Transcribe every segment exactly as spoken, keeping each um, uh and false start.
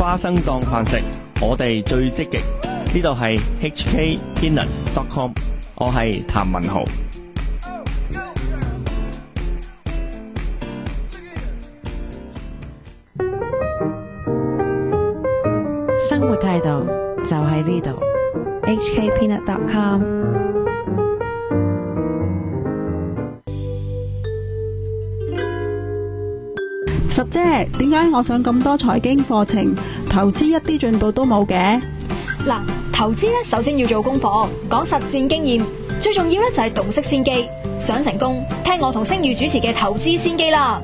花生當飯食，我哋最積極。呢度係 H K Peanut dot com， 我係譚文豪。 生活態度就喺呢度 H K Peanut dot com。十姐，點解我上咁多財經課程，投資一啲進步都冇嘅？ 嗱，投資咧首先要做功課，講實戰經驗，最重要咧就係洞悉先機。想成功，聽我同星宇主持嘅投資先機啦。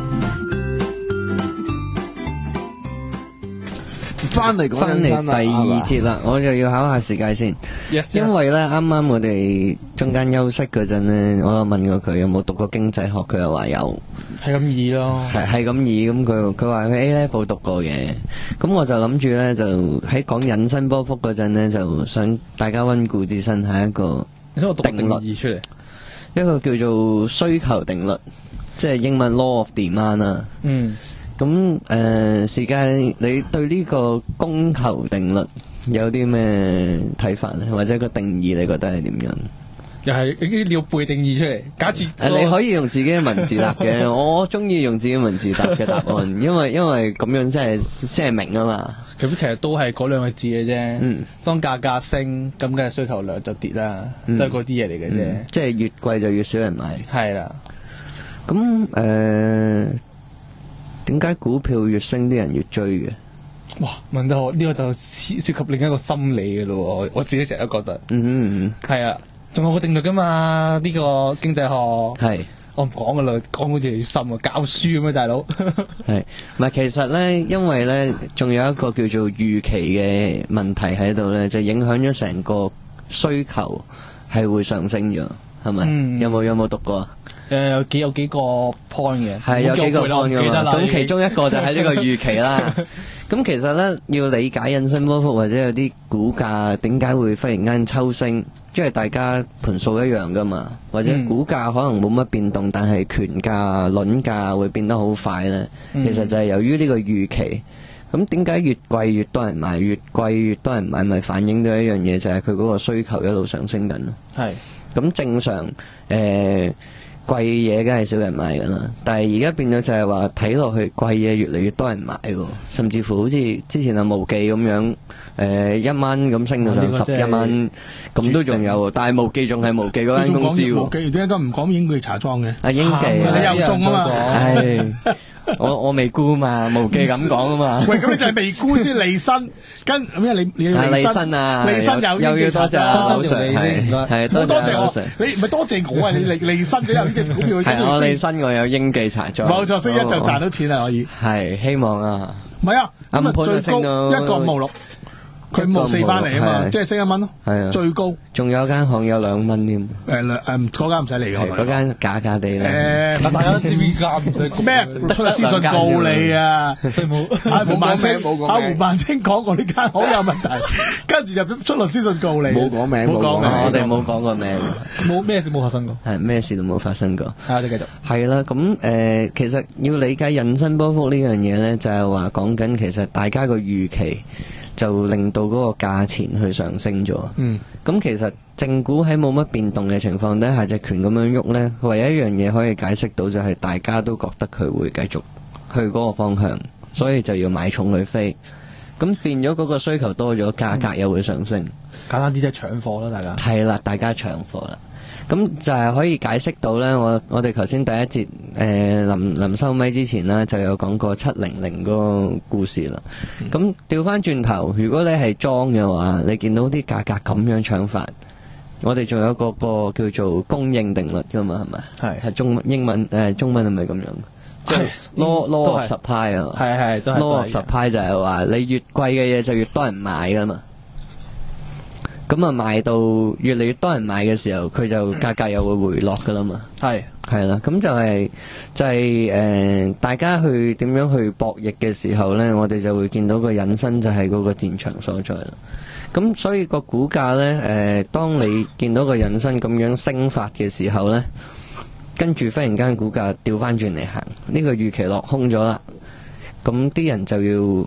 翻嚟翻嚟第二節啦，我就要考下時間先， yes, yes. 因為咧啱啱我哋中間休息嗰陣咧，我有問過佢有冇讀過經濟學，佢又話有， 係咁易咯， 係係咁易，咁佢佢話佢 A level 讀過嘅，咁我就諗住咧就喺講引伸波幅嗰陣咧，就想大家溫故知新，係一個定律出嚟， 一個叫做需求定律，即係英文 law of demand 啦。 嗯。 咁誒、呃，時間你對呢個供求定律有啲咩睇法咧？或者個定義你覺得係點樣？ 又係你你要背定義出嚟。假設、 啊、你可以用自己嘅文字答嘅，我中意用自己文字答嘅答案，因為因為咁樣真係先係明啊嘛。 咁其實都係嗰兩個字嘅啫。 嗯。當價格升，咁梗係需求量就跌啦，嗯、都係嗰啲嘢嚟嘅啫。 即係越貴就越少人買。係啦。咁誒。點解股票越升啲人越追嘅？ 哇，問得好，呢、這個就涉涉及另一個心理嘅咯。我自己成日都覺得， 嗯哼嗯哼， 係啊，仲有個定律噶嘛？呢、這個經濟學係我唔講噶啦，講好似越深啊，教書咁啊，大佬。 係，唔係其實咧，因為咧，仲有一個叫做預期嘅問題喺度咧，就影響咗成個需求係會上升咗，係咪、嗯？有冇有冇讀過啊？ 誒、呃、有幾有幾個 point 嘅， 係有幾個 point 嘅嘛。咁其中一個就係呢個預期啦。咁其實咧，要理解引伸波幅或者有啲股價點解會忽然間抽升，因為大家盤數一樣噶嘛，或者股價可能冇乜變動，但係權價、輪價會變得好快咧。其實就係由於呢個預期。咁點解越貴越多人買，越貴越多人買，咪反映咗一樣嘢，就係佢嗰個需求一路上升緊咯。係。咁正常誒。呃貴嘢梗係少人買噶啦，但係而家變咗就係話睇落去貴嘢越嚟越多人買喎，甚至乎好似之前阿無記咁樣，誒、呃、一蚊咁升到上十一蚊，咁都仲有，但係無記仲係無記嗰間公司喎。 無記點解咁唔講英記茶莊嘅？ 阿英記， 你又中啊嘛？ 係。我我未沽嘛，無記咁講啊嘛。 喂，咁你就係未沽先利申，跟咩？你你利申啊？ 利申有又要多謝歐 Sir，係係多謝我。你唔係多謝我啊？你利利申咗有呢隻股票， 係我利申我有英記茶莊。 冇錯，星一就賺到錢啦，可以。 係希望啊。 唔係啊，咁啊最高一個五毫六。佢冇四翻嚟啊嘛，即係升一蚊咯，係啊，最高。 仲有間行有兩蚊添。 誒兩誒嗰間唔使嚟嘅， 嗰間假假地咧。 誒，大家知邊間唔使咩？出私信告你啊！所以冇阿胡萬清，阿胡萬清講過呢間好有問題，跟住入咗出律師信告你。 冇講名，冇講名， 我哋冇講過名。 冇咩事冇發生過。 係咩事都冇發生過。 係，你繼續。 係啦，咁誒，其實要理解引伸波幅呢樣嘢咧，就係話講緊其實大家個預期。就令到嗰個價錢去上升咗。嗯，咁其實正股喺冇乜變動嘅情況底下，隻權咁樣喐呢，唯一一樣嘢可以解釋到就係大家都覺得佢會繼續去嗰個方向，所以就要買重去飛。咁變咗嗰個需求多咗，價格又會上升。嗯、 簡單啲即係搶貨啦，大家。 係啦，大家搶貨啦。咁就係可以解釋到呢。我我哋頭先第一節誒臨臨收咪之前呢，就有講過七零零嗰個故事啦。咁調翻轉頭，如果你係裝嘅話，你見到啲價格咁樣搶法，我哋仲有個個叫做供應定律噶嘛，係咪？係係中英文誒、呃、中文係咪咁樣？即係 law law of supply 啊， 係係都係 law of supply 就係話你越貴嘅嘢就越多人買噶嘛。咁啊，賣到越嚟越多人買嘅時候，佢就價格又會回落噶啦嘛。係係啦，咁就係、是、就係、是、誒、呃，大家去點樣去博弈嘅時候呢，我哋就會見到個引申就係嗰個戰場所在啦。咁所以個股價呢，誒、呃，當你見到個引申咁樣升發嘅時候呢，跟住忽然間股價調翻轉嚟行，呢、這個預期落空咗啦，咁啲人就要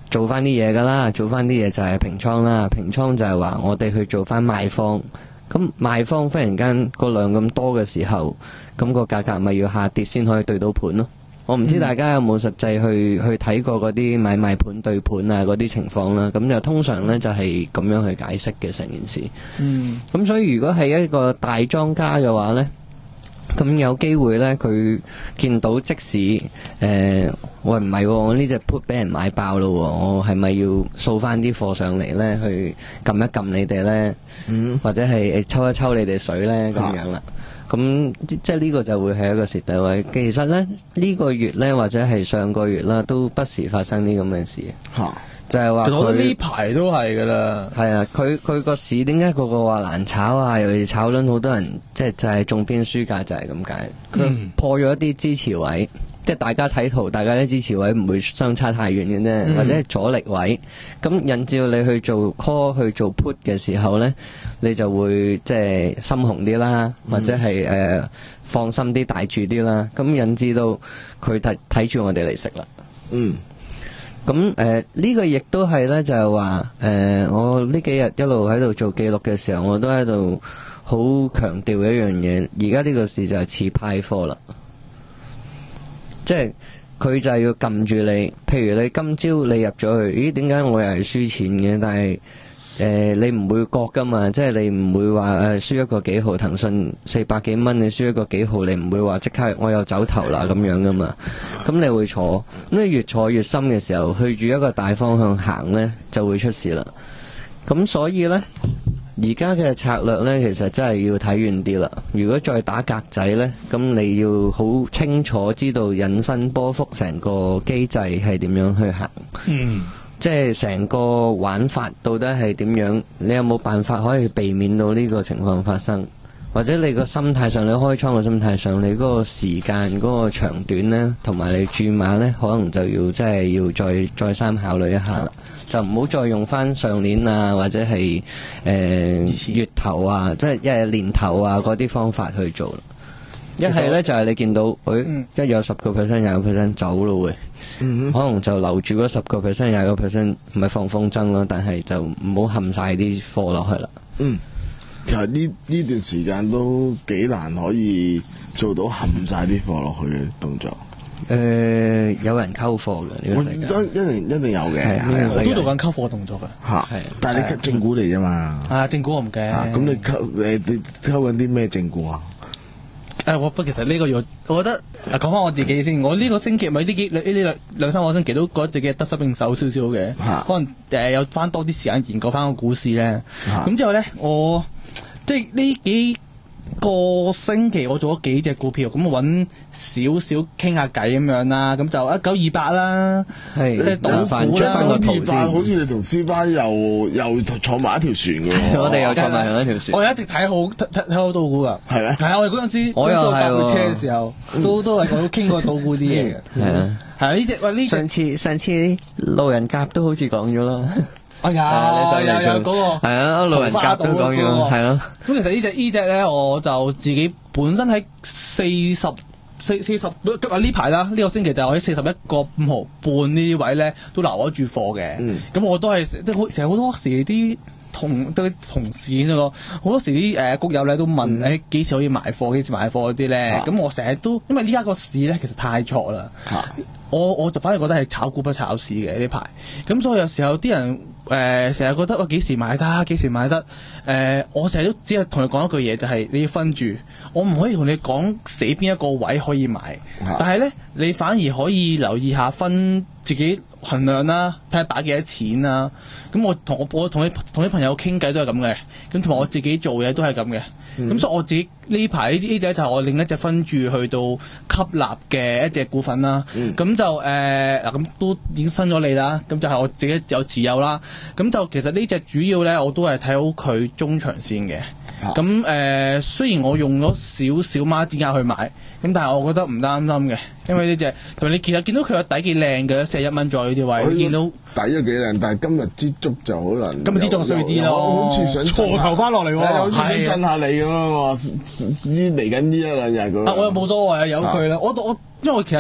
做翻啲嘢噶啦，做翻啲嘢就係平倉啦。平倉就係話我哋去做翻賣方，咁賣方忽然間個量咁多嘅時候，咁個價格咪要下跌先可以對到盤咯。我唔知大家有冇實際去去睇過嗰啲買賣盤對盤啊嗰啲情況啦。咁就通常呢，就係咁樣去解釋嘅成件事。嗯，咁所以如果係一個大莊家嘅話呢，咁有機會呢，佢見到即使誒、呃，喂唔係、哦，我呢隻 put 俾人買爆咯，我係咪要掃翻啲貨上嚟呢？去撳一撳你哋呢？嗯、或者係抽一抽你哋水呢？咁樣啦。咁即係呢個就會係一個蝕底位。其實呢，呢、呢個月呢，或者係上個月啦，都不時發生啲咁嘅事。嚇！就係話佢， 我覺得呢排都係噶啦。 係啊，佢佢個市點解個個話難炒啊？尤其炒輪好多人，即係就係中邊輸價就係咁解。佢破咗一啲支持位，嗯、即係大家睇圖，大家啲支持位唔會相差太遠嘅啫，嗯、或者係阻力位。咁引致你去做 call 去做 put 嘅時候呢，你就會即係心紅啲啦，或者係誒、呃、放心啲大住啲啦。咁引致到佢睇睇住我哋嚟食啦。嗯。咁誒呢個亦都係咧，就係話誒，我呢幾日一路喺度做記錄嘅時候，我都喺度好強調一樣嘢。而家呢個事就係似派貨啦，即係佢就係要撳住你。譬如你今朝你入咗去，咦？點解我又係輸錢嘅？但係誒、呃、你唔會覺噶嘛，即係你唔會話誒輸一個幾號，騰訊四百幾蚊，你輸一個幾號，你唔會話即刻我又走頭啦咁樣噶嘛。咁你會坐，咁你越坐越深嘅時候，去住一個大方向行呢，就會出事啦。咁所以呢，而家嘅策略呢，其實真係要睇遠啲啦。如果再打格仔呢，咁你要好清楚知道引伸波幅成個機制係點樣去行。嗯。即係成個玩法到底係點樣？你有冇辦法可以避免到呢個情況發生？或者你個心態上，你開倉嘅心態上，你嗰個時間嗰個長短呢，同埋你注碼呢，可能就要即係要再再三考慮一下啦。就唔好再用翻上年啊，或者係誒、呃、月頭啊，即係一係年頭啊嗰啲方法去做。一係呢，就係、是、你見到，誒、哎嗯、一有十個 percent、廿個 percent 走咯會，嗯、可能就留住嗰十個 percent、廿個 percent， 唔係放風箏咯，但係就唔好冚晒啲貨落去啦。嗯。 其實呢呢段時間都幾難可以做到冚晒啲貨落去嘅動作。誒、 呃，有人溝貨嘅，呢個世界一定一定有嘅， 我都做緊溝貨動作嘅。吓，係， 但係你正股嚟啫嘛。 啊，正股我唔驚。 咁你溝你你溝緊啲咩正股啊？ 誒，我不其實呢個月，我覺得講翻我自己先。我呢個星期咪呢幾呢呢兩兩三個星期都覺得自己得心應手少少嘅，可能誒有翻多啲時間研究翻個股市咧。咁之後咧，我即係呢幾個星期我做咗幾隻股票，咁我揾少少傾下偈咁樣啦，咁就一九二八啦，即係賭股啦。 二八好似你同師班又又坐埋一條船嘅喎， 我哋又坐埋同一條船。 我一直睇好睇睇好賭股噶，係咩？ 係啊，我哋嗰陣時我又搭部車嘅時候，都都係我都傾過賭股啲嘢嘅。係啊，係啊，呢隻喂呢上次上次路人甲都好似講咗啦。 哎呀，有有有嗰個係啊，路人甲都講咗，係咯。 咁其實呢隻呢隻咧，我就自己本身喺四十四四十啊呢排啦，呢個星期就喺四十一個五毫半呢啲位咧，都留咗住貨嘅。咁我都係即係好，成日好多時啲同啲同事嗰個，好多時啲誒谷友咧都問誒幾時可以賣貨，幾時賣貨嗰啲咧。咁我成日都因為呢家個市咧其實太錯啦。我我就反而覺得係炒股不炒市嘅呢排，咁所以有時候啲人誒成日覺得我幾時買得幾時買得，誒、呃、我成日都只係同你講一句嘢，就係、是、你要分住，我唔可以同你講死邊一個位可以買，啊、但係咧你反而可以留意下分自己衡量啦，睇下擺幾多錢啦。咁我同我我同你同啲朋友傾偈都係咁嘅，咁同埋我自己做嘢都係咁嘅。咁、嗯、所以我自己呢排呢隻就係我另一隻分注去到吸納嘅一隻股份啦。咁、嗯、就誒嗱咁都已經新咗你啦。咁就係我自己有持有啦。咁就其實呢隻主要咧我都係睇好佢中長線嘅。咁誒、呃、雖然我用咗少少孖展價去買，咁但係我覺得唔擔心嘅，因為呢隻同埋你其實見到佢個底幾靚嘅，四十一蚊左右呢啲位，見到底又幾靚，但係今日支足就可能今日支足衰啲咯， 好似想錯頭翻落嚟喎， 好似想震下你咁咯喎，嚟緊呢一兩日咁。 啊，我又冇所謂啊，由佢啦。我我因為我其實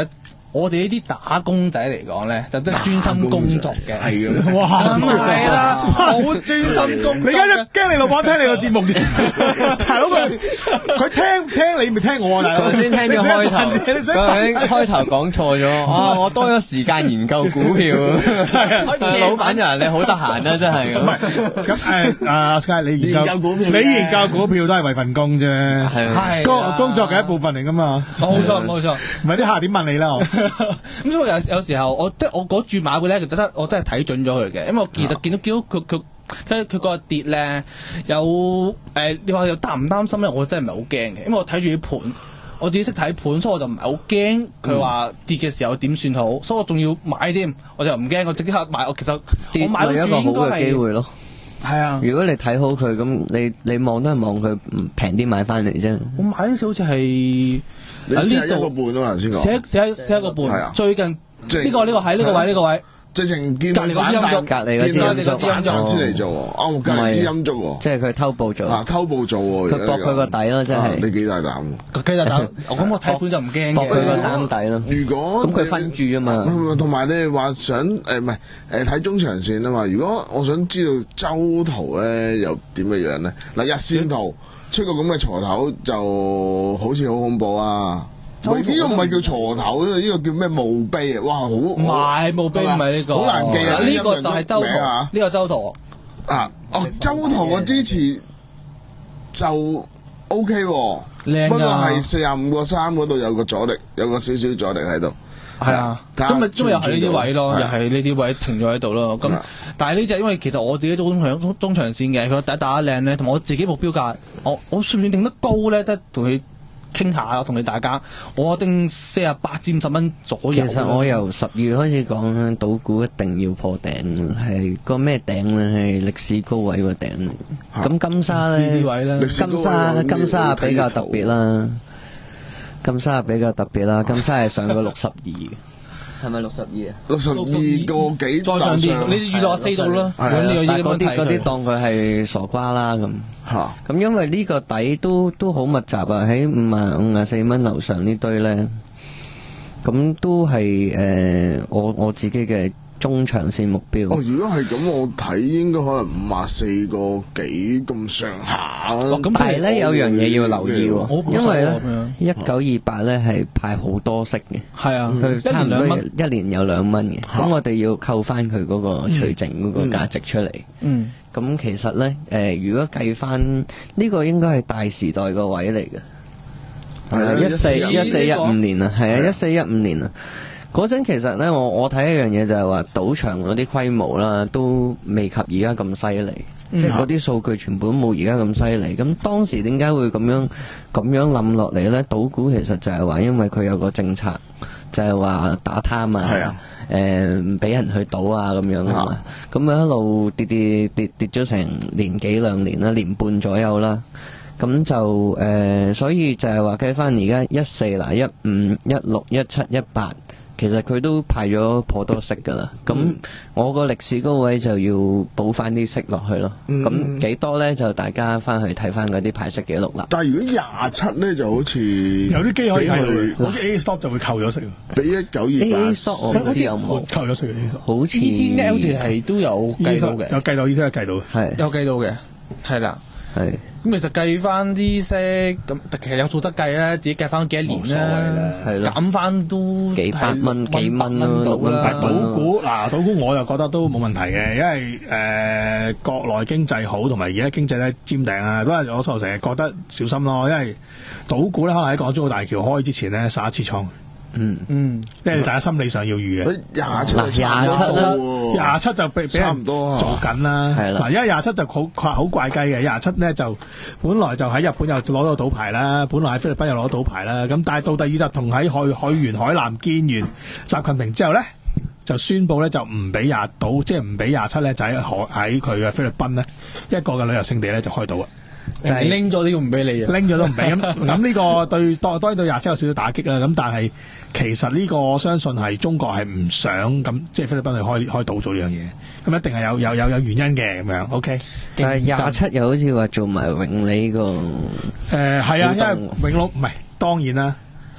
我哋呢啲打工仔嚟講咧，就真係專心工作嘅。 係嘅， 哇！ 咁係啦，好專心工作。 你而家驚你老闆聽你個節目啫，大佬佢佢聽聽你咪聽我啊！大佬頭先聽咗開頭， 你唔使究竟開頭講錯咗啊！我多咗時間研究股票，老闆人你好得閒啊，真係。 唔係咁誒，阿 Sky 你研究股票，你研究股票都係為份工啫， 係工工作嘅一部分嚟噶嘛。 冇錯冇錯， 唔係啲客點問你啦？ 咁所以有有時候我即係我嗰注馬股咧，其實真我真係睇準咗佢嘅，因為我其實見到見到佢佢佢佢個跌咧有誒、呃，你話又擔唔擔心咧？我真係唔係好驚嘅，因為我睇住啲盤，我自己識睇盤，所以我就唔係好驚佢話跌嘅時候點算好，所以我仲要買添，我就唔驚，我即刻買。我其實我買到一個好嘅機會咯。 係啊， 如果你睇好佢，咁你你望都係望佢平啲買翻嚟啫。 我買嗰時好似係你寫一個半啊嘛，先講寫寫寫一個半， 係啊， 最近呢個呢個喺呢個位呢個位。 直情見隔離嗰支陰燭， 隔離嗰支陰燭反彈先嚟做喎，啱隔離支陰燭喎， 即係佢偷步做， 啊偷步做喎， 佢搏佢個底咯，真係你幾大膽？ 幾大膽？我咁我睇盤就唔驚嘅， 搏佢個三底咯。 如果咁佢分住啊嘛， 同埋你話想誒唔係誒睇中長線啊嘛？如果我想知道周圖咧又點嘅樣咧？嗱日線圖出個咁嘅鋤頭就好似好恐怖啊！喂，呢個唔係叫鋤頭，呢個叫咩墓碑啊？哇，好唔係墓碑，唔係呢個， 好難記啊！ 呢個就係周圖，呢個周圖啊，哦，周圖嘅支持就 O K 喎，不過係四十五個三嗰度有個阻力，有個少少阻力喺度。 係啊，咁咪咁咪又係呢啲位咯，又係呢啲位停咗喺度咯。咁但係呢隻因為其實我自己做中長中長線嘅，佢第一打得靚咧，同埋我自己目標價，我我算唔算定得高咧？得同佢傾下，我同你大家，我定四十八至五十蚊左右。 其實我由十月開始講咧，賭股一定要破頂，係個咩頂咧？係歷史高位個頂。咁金沙咧，金沙金沙比較特別啦，金沙比較特別啦，金沙係上過六十二嘅。係咪六十二啊？ 六十二個幾再上啲，你預落四度啦。 但係嗰啲嗰啲當佢係傻瓜啦咁。 嚇！ 咁因為呢個底都都好密集啊，喺五啊五啊四蚊樓上呢堆咧，咁都係誒我我自己嘅中長線目標。 哦，如果係咁，我睇應該可能五啊四個幾咁上下。 咁但係咧有樣嘢要留意喎，因為咧一九二八咧係派好多息嘅， 係啊， 佢差唔多一年有兩蚊嘅，咁我哋要扣翻佢嗰個除淨嗰個價值出嚟。 嗯。 咁其實咧，誒、呃，如果計翻呢個應該係大時代個位嚟嘅，係啊，一四一四一五年啊，係啊，一四一五年啊，嗰陣其實咧，我我睇一樣嘢就係話，賭場嗰啲規模啦，都未及而家咁犀利，嗯、即係嗰啲數據全部都冇而家咁犀利。咁當時點解會咁樣咁樣冧落嚟咧？賭股其實就係話，因為佢有個政策，就係話打貪啊。係啊。誒唔俾人去賭啊咁樣啊嘛，咁樣一路跌跌跌跌咗成年幾兩年啦，年半左右啦，咁就誒、呃，所以就係話計翻而家一四嗱一五一六一七一八，其實佢都派咗頗多息噶啦，咁、嗯、我個歷史高位就要補翻啲息落去咯，咁幾、嗯、多咧就大家翻去睇翻嗰啲派息記錄啦。 但係如果廿七咧就好似有啲機可以睇到，好似 A stop 就會扣咗息。 比一九二八 A stop 我唔知有冇扣咗息嘅 A stop， 好似 E T L 係都有計到嘅， 有計到 E T L 計到嘅， 係有計到嘅，係啦。 係咁其實計翻啲息，咁其實有數得計啦，自己計翻幾多年啦，係咯，減翻都幾百蚊幾蚊咯， 六蚊啦。賭股嗱，賭股我又覺得都冇問題嘅，因為誒國內經濟好，同埋而家經濟咧尖頂啊。不過我成日覺得小心咯，因為賭股咧可能喺港珠澳大橋開之前咧殺一次倉。 嗯嗯，即係大家心理上要預嘅。 廿七廿七廿七就俾俾人做緊啦。係啦，嗱，因為廿七就好好怪雞嘅。廿七咧就本來就喺日本又攞到賭牌啦，本來喺菲律賓又攞到賭牌啦。咁但係到第二日同喺海海員海南見完習近平之後咧，就宣布咧就唔俾廿賭，即係唔俾廿七咧就喺海喺佢嘅菲律賓咧一個嘅旅遊勝地咧就開賭啊。 但係拎咗都要唔俾你啊！ 拎咗都唔俾咁，咁呢個對當當然對廿七有少少打擊啦。咁但係其實呢個我相信係中國係唔想咁，即係菲律賓去開開島做呢樣嘢，咁一定係有有有有原因嘅咁樣。OK， 但係廿七又好似話做埋永利個誒係啊，因為永隆唔係當然啦，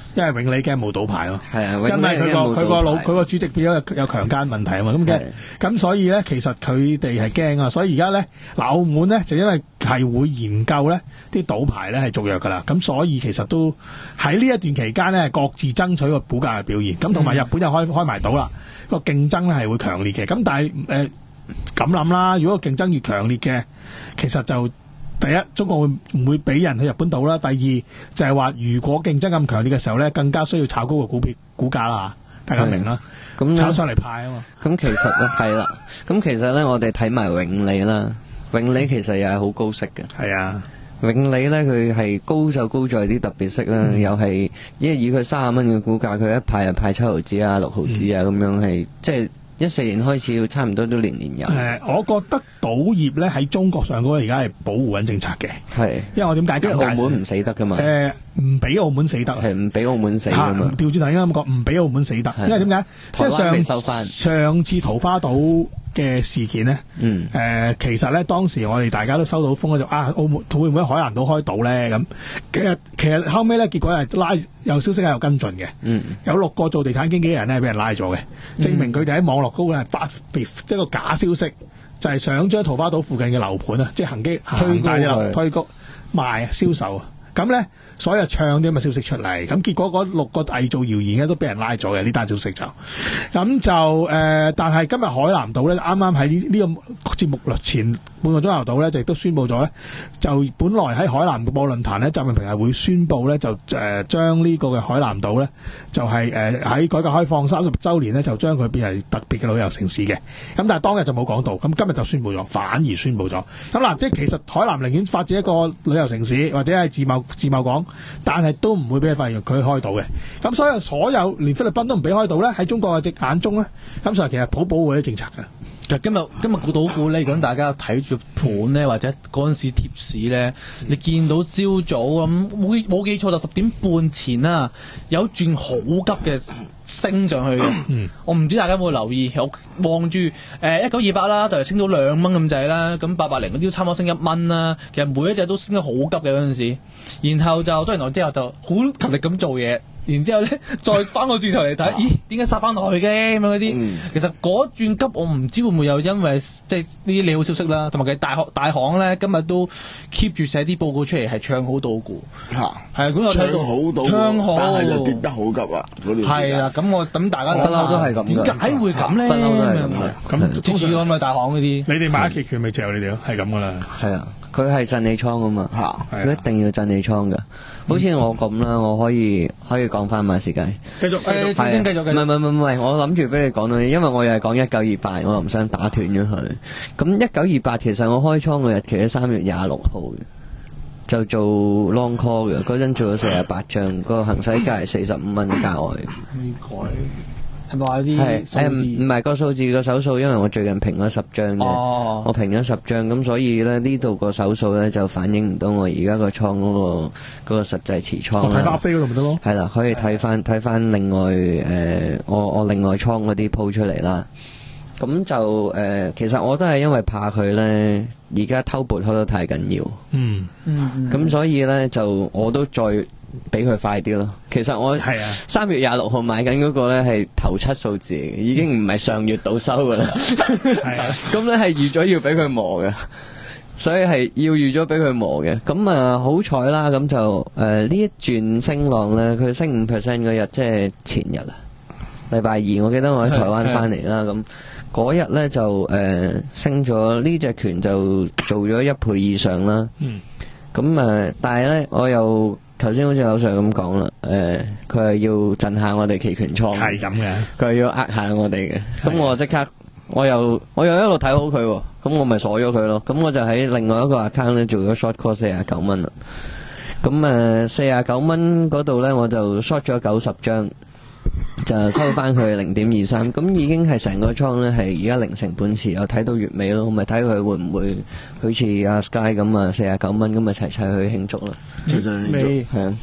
因為永利驚冇賭牌咯， 係啊， 因為佢個佢個老佢個主席變咗有強姦問題啊嘛，咁嘅咁所以咧，其實佢哋係驚啊，所以而家咧，嗱澳門咧就因為係會研究咧啲賭牌咧係續約噶啦，咁所以其實都喺呢一段期間咧，各自爭取個股價嘅表現，咁同埋日本又開開埋賭啦，個競爭咧係會強烈嘅，咁但係誒咁諗啦，如果個競爭越強烈嘅，其實就第一，中國會唔會俾人去日本賭啦？第二就係話，如果競爭咁強烈嘅時候咧，更加需要炒高個股票股價啦，大家明啦。咁炒上嚟派啊嘛。 咁其實咧係啦，咁其實咧我哋睇埋永利啦，永利其實又係好高息嘅。 係啊， 永利咧佢係高就高在啲特別息啦，嗯、又係因為以佢三十蚊嘅股價，佢一派就派七毫子啊、六毫子啊咁、嗯、樣係即係。一四年開始，差唔多都年年有。誒、 呃，我覺得賭業咧喺中國上嗰個而家係保護緊政策嘅。係，因為我點解？ 因為澳門唔死得噶嘛。誒、 呃，唔俾澳門死得。係唔俾澳門死噶嘛？調轉頭應該咁講，唔俾澳門死得。因為點解？即係上上次桃花島嘅事件咧，嗯，誒、呃，其實咧當時我哋大家都收到風就啊，澳門會唔會喺海南島開島咧？咁其實其實後尾咧結果係拉有消息係有跟進嘅，嗯，有六個做地產經紀人咧俾人拉咗嘅，嗯、證明佢哋喺網絡高咧係發即係個假消息，就係、是、想將桃花島附近嘅樓盤啊，即係恒基恒大嘅樓推高賣銷售。咁咧，所有唱啲咁嘅消息出嚟，咁結果嗰六個偽造謠言咧都俾人拉咗嘅呢單消息就，咁就誒、呃，但係今日海南島咧，啱啱喺呢呢個節目前半個鐘頭度咧，就亦都宣布咗咧，就本來喺海南博論壇咧，習近平係會宣布咧，就誒、呃、將呢個嘅海南島咧，就係誒喺改革開放三十週年咧，就將佢變為特別嘅旅遊城市嘅。咁但係當日就冇講到，咁今日就宣布咗，反而宣布咗。咁嗱，即係其實海南寧願發展一個旅遊城市，或者係自貿自貿港，但係都唔會俾佢發現佢開到嘅。咁所以所有連菲律賓都唔俾開到咧，喺中國嘅眼中咧，咁所以其實普保護啲政策嘅。 其實今日今日估到股咧，如果大家睇住盤咧，或者嗰陣時貼市咧，你見到朝早咁冇冇記錯就十點半前啦，有轉好急嘅升上去嘅。嗯、我唔知大家有冇留意，我望住誒一九二八啦，就係升到兩蚊咁滯啦。咁八八零嗰啲都差唔多升一蚊啦。其實每一隻都升得好急嘅嗰陣時，然後就多年來之後就好勤力咁做嘢。然之後咧，再翻個轉頭嚟睇，咦？點解殺翻落去嘅咁樣嗰啲？嗯、其實嗰轉急，我唔知會唔會有因為即係呢啲利好消息啦，同埋佢大行大行咧今日都 keep 住寫啲報告出嚟，係唱好賭股嚇，係啊，咁我睇到好賭， 唱好， 但係就跌得好急啊！嗰段係啊，咁我等大家不嬲都係咁， 點解會咁咧？ 不嬲都係咁嘅， 咁次次咁嘅大行嗰啲， 你哋買一期權咪就係你哋咯，係咁噶啦， 係啊。佢係震你倉啊嘛，佢一定要震你倉噶。好似我咁啦，我可以可以講翻馬時間。 繼續，誒， 先繼續。 唔係唔係唔係，我諗住俾你講到，因為我又係講一九二八，我又唔想打斷咗佢。咁一九二八其實我開倉嘅日期喺三月廿六號嘅，就做 long call 嘅，嗰陣做咗四十八張，個行使價係四十五蚊價外。 未改。係咪話啲係誒唔係個數字個手數，因為我最近平咗十張嘅，哦、我平咗十張，咁所以咧呢度個手數咧就反映唔到我而家個倉嗰個嗰、嗰個實際持倉啦。 睇翻飛嗰度咪得咯。 係啦，可以睇翻睇翻另外誒、呃，我我另外倉嗰啲鋪出嚟啦。咁就誒、呃，其實我都係因為怕佢咧，而家偷撥偷得太緊要。嗯嗯。咁、嗯、所以咧就我都再。俾佢快啲咯。其實我三月廿六號買緊嗰個咧係頭七數字，已經唔係上月到收噶啦。咁咧係預咗要俾佢磨嘅，所以係要預咗俾佢磨嘅。咁啊好彩啦，咁就誒呢、呃、一轉升浪咧，佢升五 percent 嗰日，即係前日啊，禮拜二，我記得我喺台灣翻嚟啦。咁嗰日咧就誒、呃、升咗呢隻權就做咗一倍以上啦。咁誒、呃，但係咧我又。頭先好似劉 Sir 咁講啦，誒佢係要震下我哋期權倉， 係咁嘅， 佢係要呃下我哋嘅。咁我即刻，我又我又一路睇好佢喎，咁我咪鎖咗佢咯。咁我就喺另外一個 account 咧做咗 short call 四十九蚊啦。咁誒四十九蚊嗰度咧，我就 short 咗九十張，就收翻佢零點二三。咁已經係成個倉咧係而家零成本持有，睇到月尾咯，咪睇佢會唔會好似阿 Sky 咁啊四十九蚊咁啊齊齊去慶祝啦。 月尾係啊，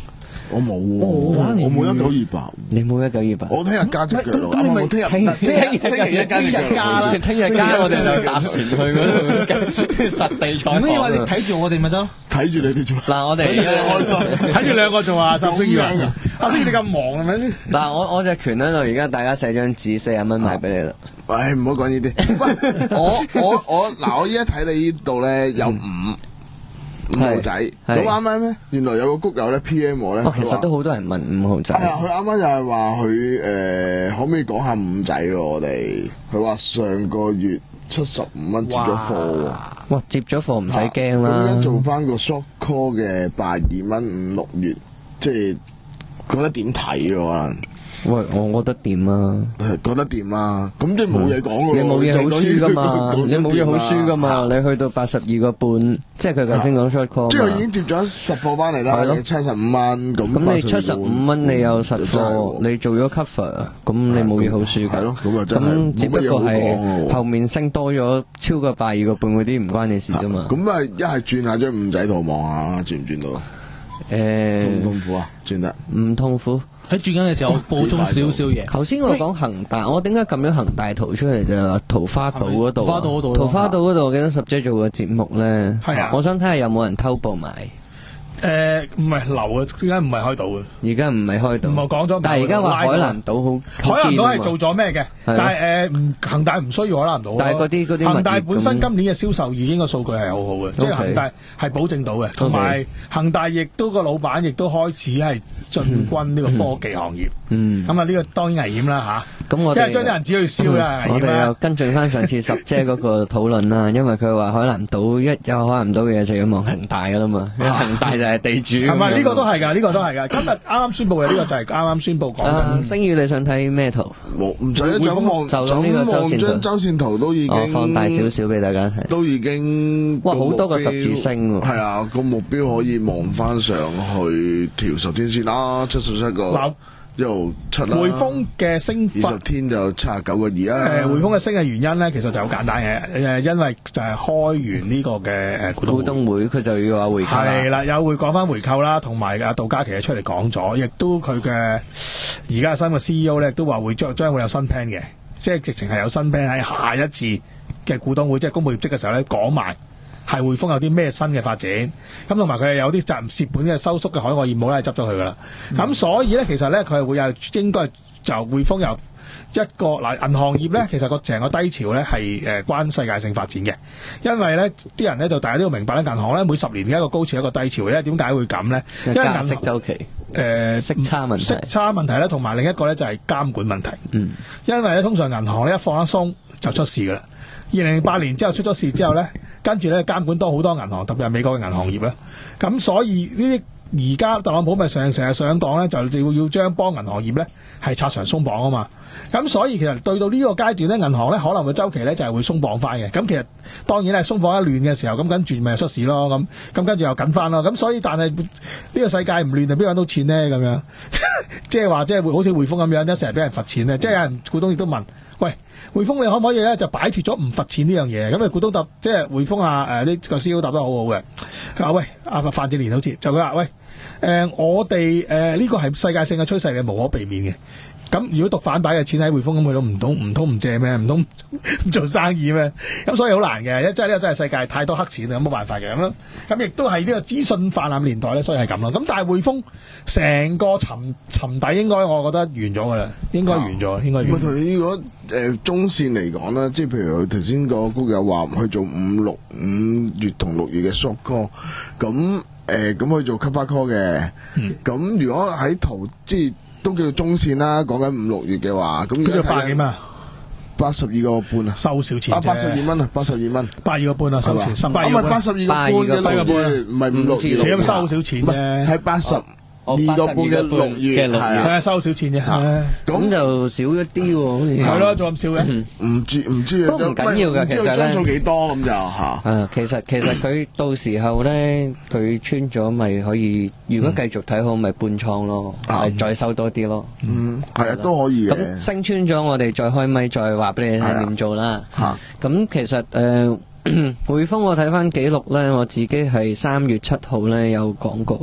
我冇喎，我冇一九二八。 你冇一九二八？ 我聽日加隻腳咯，啱我聽日聽星期星期一加隻腳啦， 聽日加我哋就搭船去嗰度實地採訪。 咁因為你睇住我哋咪得咯， 睇住你哋做。 嗱，我哋開心，睇住兩個做啊，十星月啊，阿星你咁忙係咪先？ 嗱，我我隻拳喺度，而家大家寫張紙四十蚊賣俾你啦。 唉，唔好講呢啲。我我我嗱，我依家睇你呢度咧有五。五號仔，咁啱啱咧，原來有個谷友咧 P M 我咧， 其實都好多人問五號仔。 係啊，佢啱啱就係話佢誒，可唔可以講下五仔喎？我哋佢話上個月七十五蚊接咗貨喎。 哇！接咗貨唔使驚啦。 咁而家做翻個 short call 嘅八二蚊五六月，即係覺得點睇嘅可能？ 喂，我覺得掂啊， 覺得掂啊，咁即係冇嘢講嘅。 你冇嘢好輸噶嘛？你冇嘢好輸噶嘛？你去到八十二個半，即係佢頭先講 short call。 即係已經接咗十貨翻嚟啦，七十五蚊咁。 咁你七十五蚊你有實貨，你做咗 cover，咁你冇嘢好輸㗎。 係咯，咁啊真係咁只不過係後面升多咗超過八二個半嗰啲唔關你事啫嘛。 咁啊，一係轉下張五仔圖望下，轉唔轉到？誒，痛唔痛苦啊？轉得唔痛苦。 喺轉緊嘅時候補充少少嘢。 頭先我講恒大，我點解撳咗恒大圖出嚟就係桃花島嗰度？ 桃花島嗰度， 桃花島嗰度，我記得十姐做過節目咧。 係啊， 我想睇下有冇人偷步買。 誒唔係流啊，點解唔係開島嘅？ 而家唔係開島。 唔係講咗， 但係而家話海南島好， 海南島係做咗咩嘅？但係誒，恒大唔需要海南島。 但係嗰啲嗰啲恒大本身今年嘅銷售已經個數據係好好嘅，即係恒大係保證到嘅，同埋恒大亦都個老闆亦都開始係進軍呢個科技行業。嗯，咁啊呢個當然危險啦嚇。 咁我哋因為將啲人紙去燒啦， 我哋又跟進翻上次十姐嗰個討論啦，因為佢話海南島一有海南島嘅嘢就要望恒大噶啦嘛，因為恒大就係地主。 係咪呢個都係㗎？呢個都係㗎。今日啱啱宣佈嘅呢個就係啱啱宣佈講緊。 星宇你想睇咩圖？ 冇，唔使一張望， 就咁呢個周線圖。 張周線圖都已經放大少少俾大家睇。 都已經哇，好多個十字星喎。 係啊，個目標可以望翻上去條十天線啦，七十七個。一路七啦，匯豐嘅升法二十天就七十九個二啊！誒，匯豐嘅升嘅原因咧，其實就好簡單嘅，誒，因為就係開完呢個嘅誒股東會，佢就要話回購啦。 係啦，有會講翻回購啦，同埋阿杜嘉祺出嚟講咗，亦都佢嘅而家新嘅 C E O 咧，都話會將將會有新 plan 嘅，即係直情係有新 plan 喺下一次嘅股東會，即係公布業績嘅時候咧講埋。係匯豐有啲咩新嘅發展，咁同埋佢係有啲責蝕本嘅收縮嘅海外業務咧，係執咗佢噶啦。咁、嗯、所以咧，其實咧佢係會有應該就匯豐有一個嗱銀行業咧，其實個成個低潮咧係誒關世界性發展嘅，因為咧啲人咧就大家都要明白咧，銀行咧每十年嘅一個高潮一個低潮嘅，因為點解會咁咧？因為加息週期誒息差問題， 息差問題咧，同埋另一個咧就係監管問題。嗯，因為咧通常銀行咧一放一鬆就出事噶啦。二零零八年之後出咗事之後咧，跟住咧監管多好多銀行，特別係美國嘅銀行業咧。咁所以呢啲而家特朗普咪成成日想講咧，就要要將幫銀行業咧係拆牆鬆綁啊嘛。咁所以其實對到呢個階段咧，銀行咧可能個週期咧就係會鬆綁翻嘅。咁其實當然係鬆綁一亂嘅時候，咁跟住咪出事咯。咁咁跟住又緊翻咯。咁所以但係呢個世界唔亂，就邊揾到錢咧？咁樣即係話即係會好似匯豐咁樣，一成日俾人罰錢咧。即係有人股東亦都問：喂，匯豐你可唔可以咧就擺脫咗唔罰錢呢樣嘢？咁啊股東答，即係匯豐啊誒呢個 C E O 答得好好嘅。佢話：喂，阿范志廉好似就佢話：喂，誒、呃、我哋誒呢個係世界性嘅趨勢嘅，無可避免嘅。咁如果讀反擺嘅錢喺匯豐咁，佢都唔通唔通唔借咩？唔通唔做生意咩？咁所以好難嘅，因為真係呢個真係世界太多黑錢啦，冇辦法嘅咁咯。咁亦都係呢個資訊泛濫年代咧，所以係咁咯。咁但係匯豐成個沉沉底應該我覺得完咗噶啦，應該完咗，啊、應該完。 佢如果誒中線嚟講咧，即係譬如佢頭先個谷友話去做五六五月同六月嘅 short call，咁誒咁去做 cover call 嘅，咁、嗯、如果喺投即係。都叫做中線啦，講緊五六月嘅話，咁叫做八幾蚊， 八十二個半啊， 收少錢啫， 八十二蚊啊，八十二蚊， 八二個半啊，收錢，十八個半， 八十二個半嘅六月，唔係五六月， 你咁收好少錢啫， 係八十。二個半嘅六月係啊，收少錢啫， 咁就少一啲喎，好似係咯，仲咁少嘅， 唔知唔知都唔緊要嘅，其實咧， 張數幾多咁就嚇。 啊，其實其實佢到時候咧，佢穿咗咪可以，如果繼續睇好咪半倉咯，係再收多啲咯。嗯， 係啊，都可以嘅。 咁升穿咗，我哋再開咪再話俾你聽點做啦。嚇，咁其實誒匯豐我睇翻記錄咧，我自己係三月七號咧有講過嘅。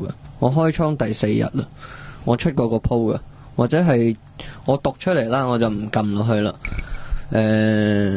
我開倉第四日啦，我出過個 po 噶，或者係我讀出嚟啦，我就唔撳落去啦。誒、呃，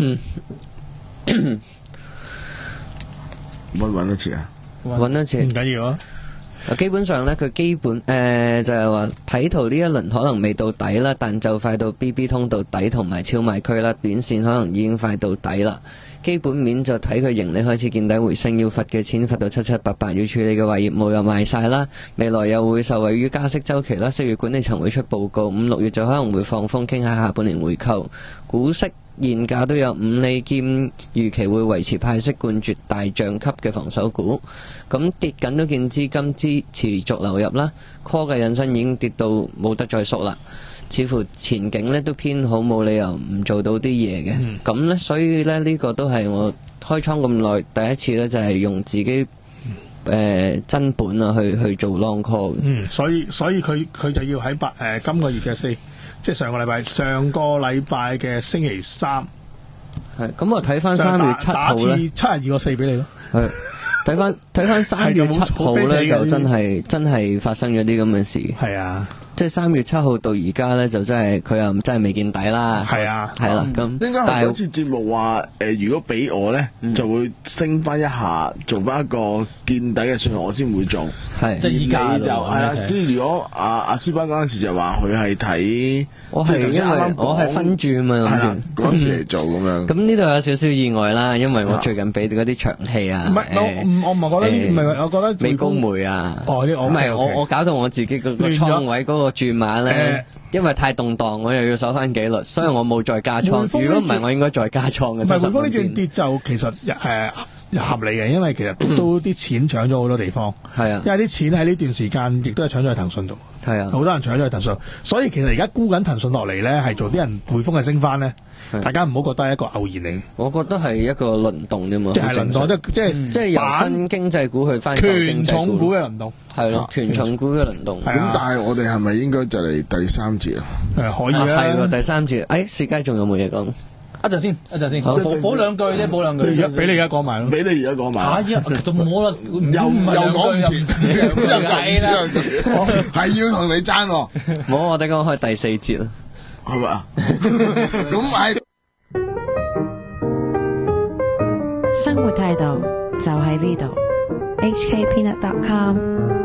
揾揾一次啊！ 揾一次唔緊要啊。 基本上咧，佢基本誒、呃、就係話睇圖呢一輪可能未到底啦，但就快到 B B 通道底同埋超賣區啦，短線可能已經快到底啦。基本面就睇佢盈利開始見底回升，要罰嘅錢罰到七七八八，要處理嘅壞業務又賣晒啦。未來又會受惠於加息週期啦，四月管理層會出報告，五六月就可能會放風傾下下半年回購，股息現價都有五厘兼預期會維持派息冠絕大象級嘅防守股。咁跌緊都見資金支持續流入啦 ，call 嘅引申已經跌到冇得再縮啦。似乎前景咧都偏好，冇理由唔做到啲嘢嘅。咁咧、嗯，所以咧呢、呢個都係我開倉咁耐第一次咧，就係、是、用自己誒、呃、真本啊去去做 long call。嗯， 所以所以佢佢就要喺八誒今個月嘅四，即係上個禮拜上個禮拜嘅星期三。 係咁，我睇翻三月七號咧， 七十二個四俾你咯。係睇翻睇翻三月七號咧，就真係真係發生咗啲咁嘅事。 係啊。 即係三月七號到而家咧，就真係佢又真係未見底啦。 係啊， 係啦。咁應該係嗰次節目話，誒，如果俾我咧，就會升翻一下，做翻一個見底嘅信號，我先會做。 係即係依家就係啦。即係如果阿阿斯巴嗰陣時就話佢係睇， 我係因為我係分注啊嘛，諗住嗰時嚟做咁樣。 咁呢度有少少意外啦，因為我最近俾嗰啲長氣啊， 唔係我唔我唔係覺得唔係，我覺得美高梅啊， 哦呢我唔係我我搞到我自己個個倉位嗰個注碼咧，因為太動盪，我又要守翻紀律，所以我冇再加倉。如果唔係，我應該再加倉嘅。 唔係匯豐呢段跌就其實誒合理嘅，因為其實都啲錢搶咗好多地方。係啊，因為啲錢喺呢段時間亦都係搶咗去騰訊度。係啊，好多人搶咗去騰訊，所以其實而家沽緊騰訊落嚟咧，係做啲人匯豐係升翻咧。大家唔好覺得係一個偶然嚟， 我覺得係一個輪動啫嘛， 即係輪動，即係即係即係由新經濟股去翻權重股嘅輪動， 係咯，權重股嘅輪動。 咁但係我哋係咪應該就嚟第三節啊？ 誒，可以啊， 係喎，第三節。誒，薛佳仲有冇嘢講？ 一陣先，一陣先，補補兩句啫，補兩句。 而家俾你而家講埋咯， 俾你而家講埋。 嚇！依家就冇啦， 又又講唔全，係啦，係要同你爭喎。 冇，我哋講開第四節啦， 係咪啊？咁係。 生活態度就喺呢度。 H K Peanut dot com